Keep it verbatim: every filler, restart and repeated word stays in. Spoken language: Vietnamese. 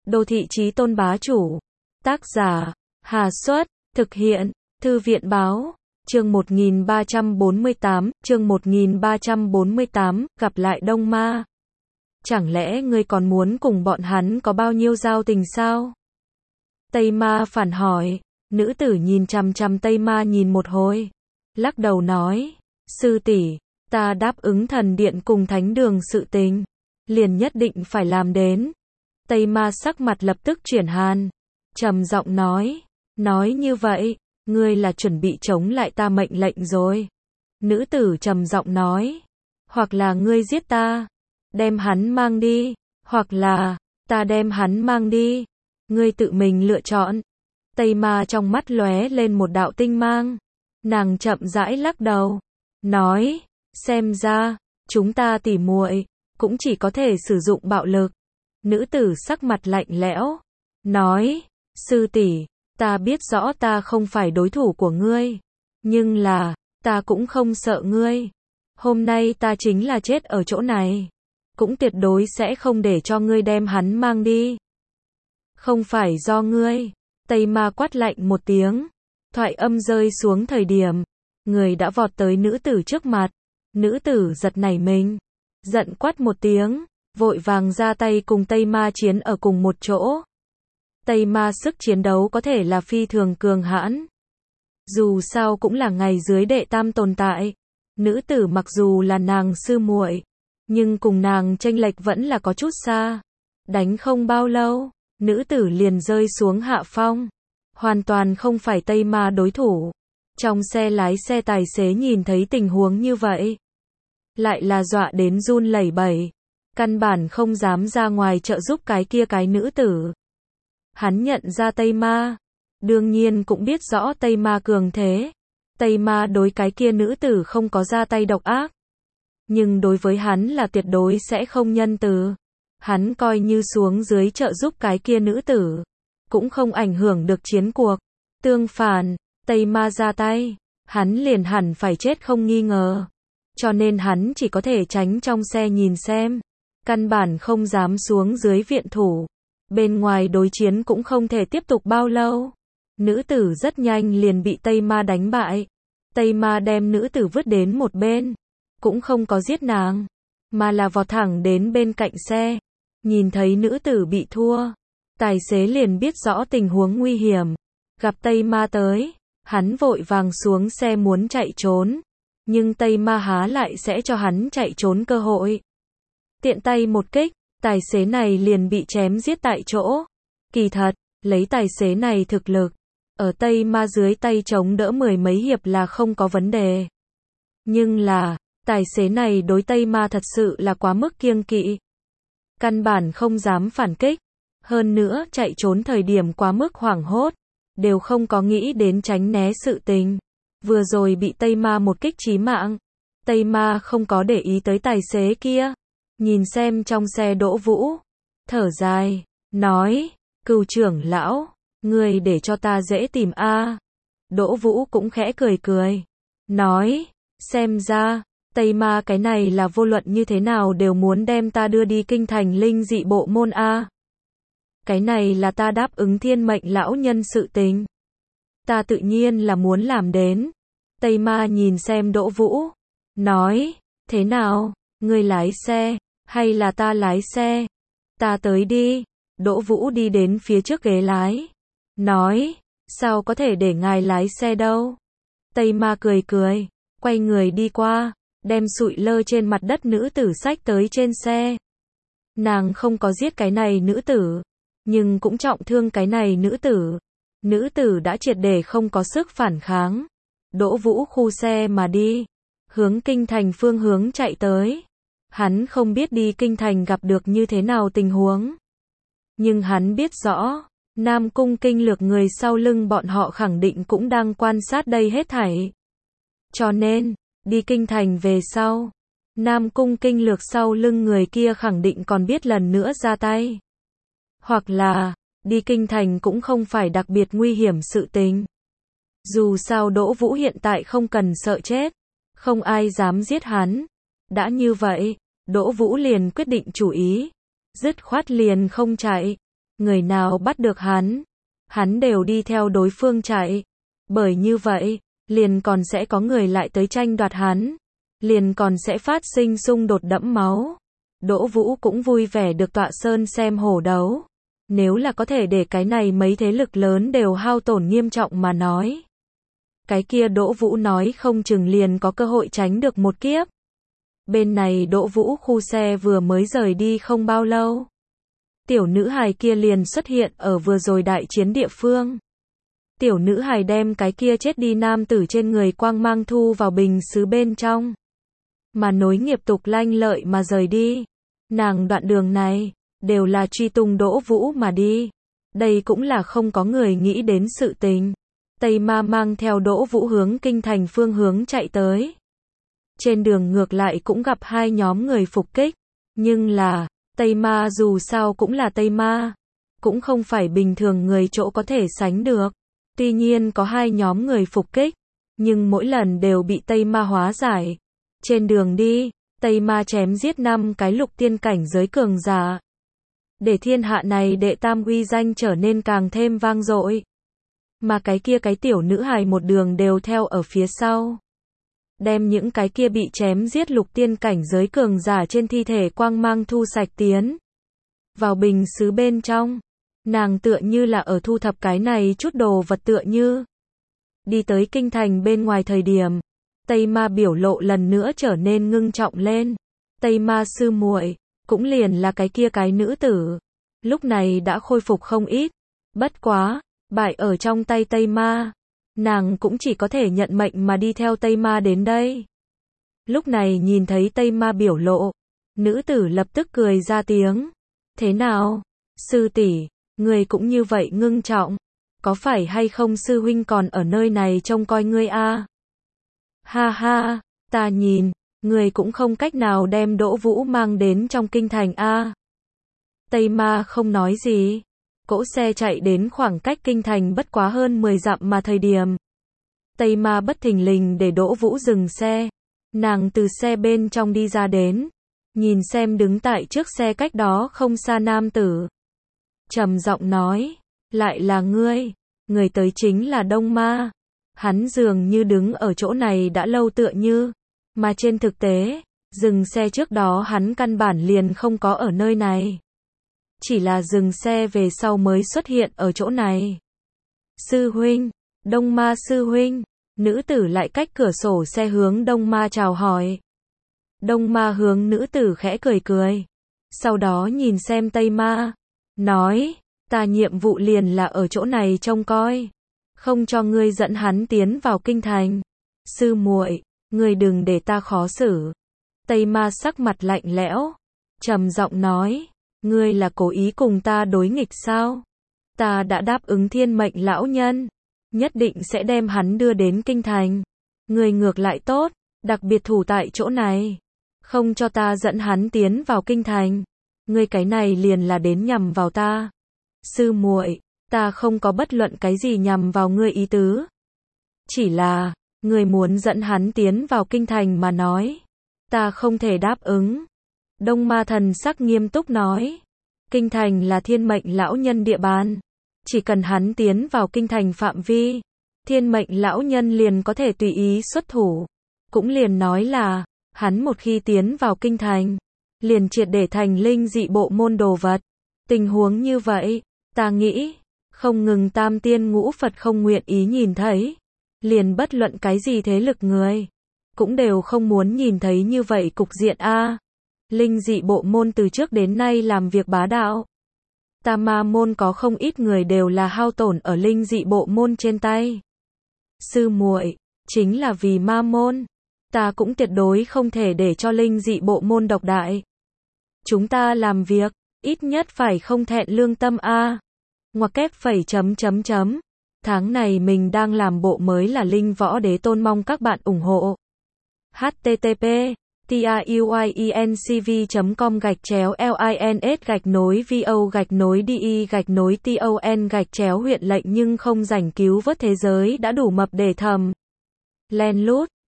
Đô thị chí tôn bá chủ. Tác giả, Hà Xuất, thực hiện, Thư viện báo. Chương một nghìn ba trăm bốn mươi tám, chương một nghìn ba trăm bốn mươi tám, gặp lại Đông Ma. Chẳng lẽ ngươi còn muốn cùng bọn hắn có bao nhiêu giao tình sao? Tây Ma phản hỏi, nữ tử nhìn chằm chằm Tây Ma nhìn một hồi, lắc đầu nói, sư tỷ, ta đáp ứng thần điện cùng thánh đường sự tình, liền nhất định phải làm đến. Tây Ma sắc mặt lập tức chuyển hàn, trầm giọng nói, nói như vậy, ngươi là chuẩn bị chống lại ta mệnh lệnh rồi. Nữ tử trầm giọng nói, hoặc là ngươi giết ta, đem hắn mang đi, hoặc là, ta đem hắn mang đi, ngươi tự mình lựa chọn. Tây Ma trong mắt lóe lên một đạo tinh mang, nàng chậm rãi lắc đầu, nói, xem ra, chúng ta tỉ muội cũng chỉ có thể sử dụng bạo lực. Nữ tử sắc mặt lạnh lẽo, nói, sư tỷ, ta biết rõ ta không phải đối thủ của ngươi, nhưng là, ta cũng không sợ ngươi. Hôm nay ta chính là chết ở chỗ này, cũng tuyệt đối sẽ không để cho ngươi đem hắn mang đi. Không phải do ngươi. Tây Ma quát lạnh một tiếng, thoại âm rơi xuống thời điểm, người đã vọt tới nữ tử trước mặt. Nữ tử giật nảy mình, giận quát một tiếng, vội vàng ra tay cùng Tây Ma chiến ở cùng một chỗ. Tây Ma sức chiến đấu có thể là phi thường cường hãn. Dù sao cũng là ngày dưới đệ tam tồn tại. Nữ tử mặc dù là nàng sư muội, nhưng cùng nàng chênh lệch vẫn là có chút xa. Đánh không bao lâu, nữ tử liền rơi xuống hạ phong. Hoàn toàn không phải Tây Ma đối thủ. Trong xe lái xe tài xế nhìn thấy tình huống như vậy, lại là dọa đến run lẩy bẩy. Căn bản không dám ra ngoài trợ giúp cái kia cái nữ tử. Hắn nhận ra Tây Ma, đương nhiên cũng biết rõ Tây Ma cường thế. Tây Ma đối cái kia nữ tử không có ra tay độc ác, nhưng đối với hắn là tuyệt đối sẽ không nhân từ. Hắn coi như xuống dưới trợ giúp cái kia nữ tử, cũng không ảnh hưởng được chiến cuộc. Tương phản, Tây Ma ra tay, hắn liền hẳn phải chết không nghi ngờ. Cho nên hắn chỉ có thể tránh trong xe nhìn xem, căn bản không dám xuống dưới viện thủ. Bên ngoài đối chiến cũng không thể tiếp tục bao lâu. Nữ tử rất nhanh liền bị Tây Ma đánh bại. Tây Ma đem nữ tử vứt đến một bên, cũng không có giết nàng, mà là vọt thẳng đến bên cạnh xe. Nhìn thấy nữ tử bị thua, tài xế liền biết rõ tình huống nguy hiểm. Gặp Tây Ma tới, hắn vội vàng xuống xe muốn chạy trốn, nhưng Tây Ma há lại sẽ cho hắn chạy trốn cơ hội. Tiện tay một kích, tài xế này liền bị chém giết tại chỗ. Kỳ thật, lấy tài xế này thực lực, ở Tây Ma dưới tay chống đỡ mười mấy hiệp là không có vấn đề. Nhưng là, tài xế này đối Tây Ma thật sự là quá mức kiêng kỵ. Căn bản không dám phản kích. Hơn nữa chạy trốn thời điểm quá mức hoảng hốt, đều không có nghĩ đến tránh né sự tình. Vừa rồi bị Tây Ma một kích chí mạng. Tây Ma không có để ý tới tài xế kia. Nhìn xem trong xe Đỗ Vũ, thở dài, nói, Cửu trưởng lão, người để cho ta dễ tìm a. À. Đỗ Vũ cũng khẽ cười cười, nói, xem ra, Tây Ma cái này là vô luận như thế nào đều muốn đem ta đưa đi kinh thành linh dị bộ môn a. À. Cái này là ta đáp ứng thiên mệnh lão nhân sự tình. Ta tự nhiên là muốn làm đến. Tây Ma nhìn xem Đỗ Vũ, nói, thế nào, ngươi lái xe, hay là ta lái xe? Ta tới đi. Đỗ Vũ đi đến phía trước ghế lái, nói, sao có thể để ngài lái xe đâu? Tây Ma cười cười, quay người đi qua, đem sụi lơ trên mặt đất nữ tử xách tới trên xe. Nàng không có giết cái này nữ tử, nhưng cũng trọng thương cái này nữ tử. Nữ tử đã triệt để không có sức phản kháng. Đỗ Vũ khu xe mà đi, hướng kinh thành phương hướng chạy tới. Hắn không biết đi kinh thành gặp được như thế nào tình huống, nhưng hắn biết rõ, Nam Cung Kinh Lược người sau lưng bọn họ khẳng định cũng đang quan sát đây hết thảy. Cho nên, đi kinh thành về sau, Nam Cung Kinh Lược sau lưng người kia khẳng định còn biết lần nữa ra tay. Hoặc là, đi kinh thành cũng không phải đặc biệt nguy hiểm sự tình. Dù sao Đỗ Vũ hiện tại không cần sợ chết, không ai dám giết hắn. Đã như vậy, Đỗ Vũ liền quyết định chủ ý, dứt khoát liền không chạy, người nào bắt được hắn, hắn đều đi theo đối phương chạy. Bởi như vậy, liền còn sẽ có người lại tới tranh đoạt hắn, liền còn sẽ phát sinh xung đột đẫm máu. Đỗ Vũ cũng vui vẻ được tọa sơn xem hổ đấu. Nếu là có thể để cái này mấy thế lực lớn đều hao tổn nghiêm trọng mà nói, cái kia Đỗ Vũ nói không chừng liền có cơ hội tránh được một kiếp. Bên này Đỗ Vũ khu xe vừa mới rời đi không bao lâu, tiểu nữ hài kia liền xuất hiện ở vừa rồi đại chiến địa phương. Tiểu nữ hài đem cái kia chết đi nam tử trên người quang mang thu vào bình sứ bên trong, mà nối nghiệp tục lanh lợi mà rời đi. Nàng đoạn đường này đều là truy tung Đỗ Vũ mà đi. Đây cũng là không có người nghĩ đến sự tình. Tây Ma mang theo Đỗ Vũ hướng kinh thành phương hướng chạy tới. Trên đường ngược lại cũng gặp hai nhóm người phục kích, nhưng là Tây Ma dù sao cũng là Tây Ma, cũng không phải bình thường người chỗ có thể sánh được. Tuy nhiên có hai nhóm người phục kích, nhưng mỗi lần đều bị Tây Ma hóa giải. Trên đường đi, Tây Ma chém giết năm cái lục tiên cảnh giới cường giả, để thiên hạ này đệ tam uy danh trở nên càng thêm vang dội. Mà cái kia cái tiểu nữ hài một đường đều theo ở phía sau, đem những cái kia bị chém giết lục tiên cảnh giới cường giả trên thi thể quang mang thu sạch tiến vào bình sứ bên trong. Nàng tựa như là ở thu thập cái này chút đồ vật tựa như. Đi tới kinh thành bên ngoài thời điểm, Tây Ma biểu lộ lần nữa trở nên ngưng trọng lên. Tây Ma sư muội, cũng liền là cái kia cái nữ tử, lúc này đã khôi phục không ít. Bất quá, bại ở trong tay Tây Ma, nàng cũng chỉ có thể nhận mệnh mà đi theo Tây Ma đến đây. Lúc này nhìn thấy Tây Ma biểu lộ, nữ tử lập tức cười ra tiếng. Thế nào, sư tỷ, người cũng như vậy ngưng trọng, có phải hay không sư huynh còn ở nơi này trông coi ngươi a? Ha ha, ta nhìn, người cũng không cách nào đem Đỗ Vũ mang đến trong kinh thành a. Tây Ma không nói gì. Cỗ xe chạy đến khoảng cách kinh thành bất quá hơn mười dặm mà thời điểm, Tây Ma bất thình lình để Đỗ Vũ dừng xe. Nàng từ xe bên trong đi ra đến, nhìn xem đứng tại trước xe cách đó không xa nam tử, trầm giọng nói, lại là ngươi, người tới chính là Đông Ma. Hắn dường như đứng ở chỗ này đã lâu tựa như, mà trên thực tế, dừng xe trước đó hắn căn bản liền không có ở nơi này. Chỉ là dừng xe về sau mới xuất hiện ở chỗ này. Sư huynh, Đông Ma sư huynh, nữ tử lại cách cửa sổ xe hướng Đông Ma chào hỏi. Đông Ma hướng nữ tử khẽ cười cười, sau đó nhìn xem Tây Ma, nói, ta nhiệm vụ liền là ở chỗ này trông coi, không cho ngươi dẫn hắn tiến vào kinh thành. Sư muội, ngươi đừng để ta khó xử. Tây Ma sắc mặt lạnh lẽo, trầm giọng nói, ngươi là cố ý cùng ta đối nghịch sao? Ta đã đáp ứng thiên mệnh lão nhân, nhất định sẽ đem hắn đưa đến kinh thành. Ngươi ngược lại tốt, đặc biệt thủ tại chỗ này, không cho ta dẫn hắn tiến vào kinh thành. Ngươi cái này liền là đến nhằm vào ta. Sư muội, ta không có bất luận cái gì nhằm vào ngươi ý tứ. Chỉ là, ngươi muốn dẫn hắn tiến vào kinh thành mà nói, ta không thể đáp ứng. Đông Ma thần sắc nghiêm túc nói, kinh thành là thiên mệnh lão nhân địa bàn, chỉ cần hắn tiến vào kinh thành phạm vi, thiên mệnh lão nhân liền có thể tùy ý xuất thủ. Cũng liền nói là, hắn một khi tiến vào kinh thành, liền triệt để thành linh dị bộ môn đồ vật. Tình huống như vậy, ta nghĩ, không ngừng tam tiên ngũ Phật không nguyện ý nhìn thấy, liền bất luận cái gì thế lực người, cũng đều không muốn nhìn thấy như vậy cục diện a. Linh dị bộ môn từ trước đến nay làm việc bá đạo. Ta Ma môn có không ít người đều là hao tổn ở linh dị bộ môn trên tay. Sư muội, chính là vì Ma môn, ta cũng tuyệt đối không thể để cho linh dị bộ môn độc đại. Chúng ta làm việc, ít nhất phải không thẹn lương tâm a. Ngoặc kép phẩy chấm chấm chấm. Tháng này mình đang làm bộ mới là Linh Võ Đế Tôn, mong các bạn ủng hộ. H T T P truyencv chấm com gạch chéo lins gạch nối vo gạch nối de gạch nối ton gạch chéo huyện lệnh nhưng không rảnh cứu vớt thế giới đã đủ mập để thầm. Len lút.